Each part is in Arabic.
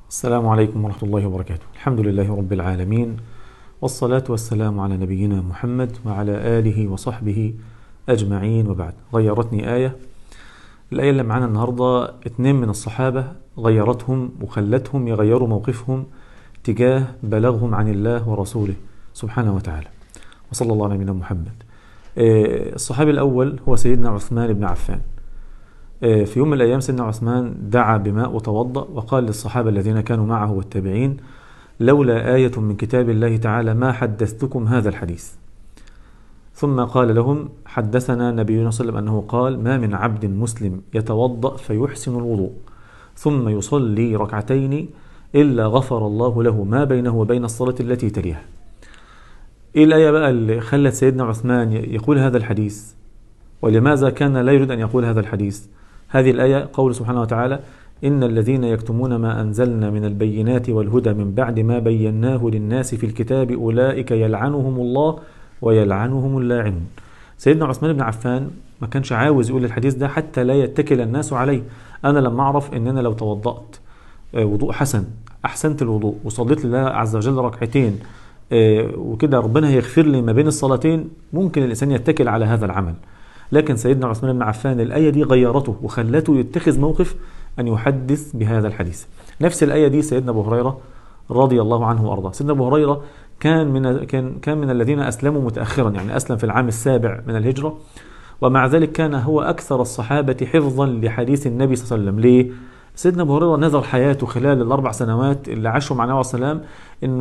السلام عليكم ورحمة الله وبركاته. الحمد لله رب العالمين، والصلاة والسلام على نبينا محمد وعلى آله وصحبه أجمعين، وبعد. غيرتني آية. الآية اللي معانا النهاردة 2 من الصحابة غيرتهم وخلتهم يغيروا موقفهم تجاه بلغهم عن الله ورسوله سبحانه وتعالى، وصلى الله على نبينا محمد. الصحابي الأول هو سيدنا عثمان بن عفان. في يوم من الأيام سيدنا عثمان دعا بماء وتوضأ، وقال للصحابة الذين كانوا معه والتابعين: لولا آية من كتاب الله تعالى ما حدثتكم هذا الحديث. ثم قال لهم: حدثنا نبينا صلى الله عليه وسلم أنه قال: ما من عبد مسلم يتوضأ فيحسن الوضوء ثم يصلي ركعتين إلا غفر الله له ما بينه وبين الصلاة التي تليها. إيه الآية بقى اللي خلت سيدنا عثمان يقول هذا الحديث؟ ولماذا كان لا يريد أن يقول هذا الحديث؟ هذه الآية قول سبحانه وتعالى: إن الذين يكتمون ما أنزلنا من البينات والهدى من بعد ما بيناه للناس في الكتاب أولئك يلعنهم الله ويلعنهم اللاعنون. سيدنا عثمان بن عفان ما كانش عاوز يقول الحديث ده حتى لا يتكل الناس عليه. أنا لما أعرف إن أنا لو توضأت وضوء حسن، أحسنت الوضوء وصليت لله عز وجل ركعتين وكده ربنا هيغفر لي ما بين الصلاتين، ممكن الإنسان يتكل على هذا العمل. لكن سيدنا عثمان بن عفان الآية دي غيرته وخلته يتخذ موقف أن يحدث بهذا الحديث. نفس الآية دي سيدنا أبو هريرة رضي الله عنه وأرضاه. سيدنا أبو هريرة كان من الذين أسلموا متأخرا، يعني أسلم في العام 7 من الهجرة، ومع ذلك كان هو أكثر الصحابة حفظا لحديث النبي صلى الله عليه وسلم. ليه؟ سيدنا أبو هريرة نذر حياته خلال ال4 سنوات اللي عاشوا مع النبي صلى الله عليه وسلم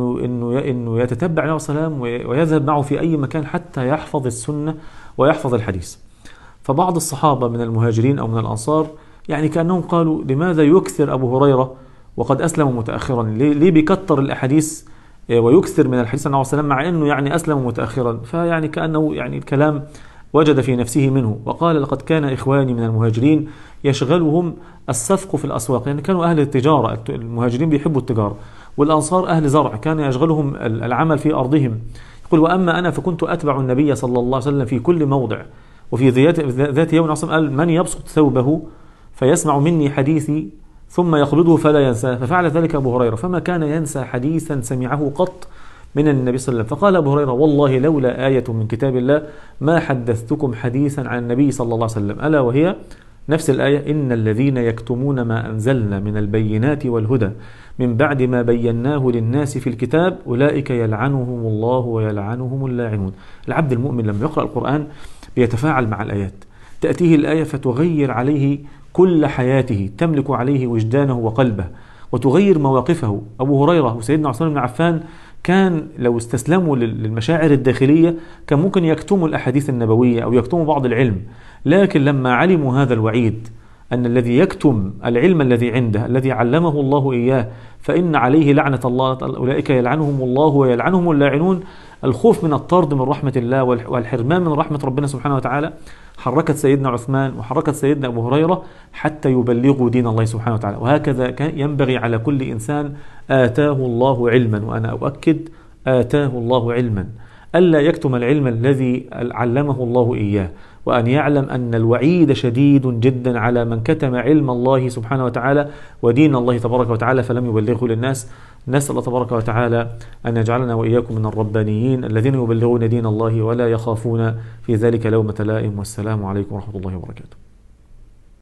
إنه يتتبع النبي صلى الله عليه وسلم ويذهب معه في أي مكان حتى يحفظ السنة ويحفظ الحديث. فبعض الصحابة من المهاجرين أو من الأنصار يعني كأنهم قالوا: لماذا يكثر أبو هريرة وقد أسلم متأخرا؟ ليه بيكتر الأحاديث ويكثر من الحديث عن النبي صلى الله عليه وسلم مع أنه يعني أسلم متأخرا؟ فيعني كأنه يعني الكلام وجد في نفسه منه، وقال: لقد كان إخواني من المهاجرين يشغلهم السفق في الأسواق، يعني كانوا أهل التجارة، المهاجرين بيحبوا التجارة، والأنصار أهل زرع كان يشغلهم العمل في أرضهم. يقول: وأما أنا فكنت أتبع النبي صلى الله عليه وسلم في كل موضع. وفي ذات يوم عصم قال: من يبسط ثوبه فيسمع مني حديثي ثم يقبضه فلا ينساه، ففعل ذلك أبو هريرة، فما كان ينسى حديثا سمعه قط من النبي صلى الله عليه وسلم. فقال أبو هريرة: والله لولا آية من كتاب الله ما حدثتكم حديثا عن النبي صلى الله عليه وسلم، ألا وهي نفس الآية: إن الذين يكتمون ما أنزلنا من البينات والهدى من بعد ما بيناه للناس في الكتاب أولئك يلعنهم الله ويلعنهم اللاعنون. العبد المؤمن لما يقرأ القرآن بيتفاعل مع الآيات، تأتيه الآية فتغير عليه كل حياته، تملك عليه وجدانه وقلبه وتغير مواقفه. أبو هريرة وسيدنا عثمان بن عفان كان لو استسلموا للمشاعر الداخلية كان ممكن يكتموا الأحاديث النبوية أو يكتموا بعض العلم، لكن لما علموا هذا الوعيد أن الذي يكتم العلم الذي عنده الذي علمه الله إياه فإن عليه لعنة الله، أولئك يلعنهم الله ويلعنهم اللاعنون، الخوف من الطرد من رحمة الله والحرمان من رحمة ربنا سبحانه وتعالى حركت سيدنا عثمان وحركت سيدنا أبو هريرة حتى يبلغوا دين الله سبحانه وتعالى. وهكذا كان ينبغي على كل إنسان آتاه الله علما، وأنا أؤكد آتاه الله علما، ألا يكتم العلم الذي علمه الله إياه، وأن يعلم أن الوعيد شديد جدا على من كتم علم الله سبحانه وتعالى ودين الله تبارك وتعالى فلم يبلغه للناس. نسأل الله تبارك وتعالى أن يجعلنا وإياكم من الربانيين الذين يبلغون دين الله ولا يخافون في ذلك لومة لائم. والسلام عليكم ورحمة الله وبركاته.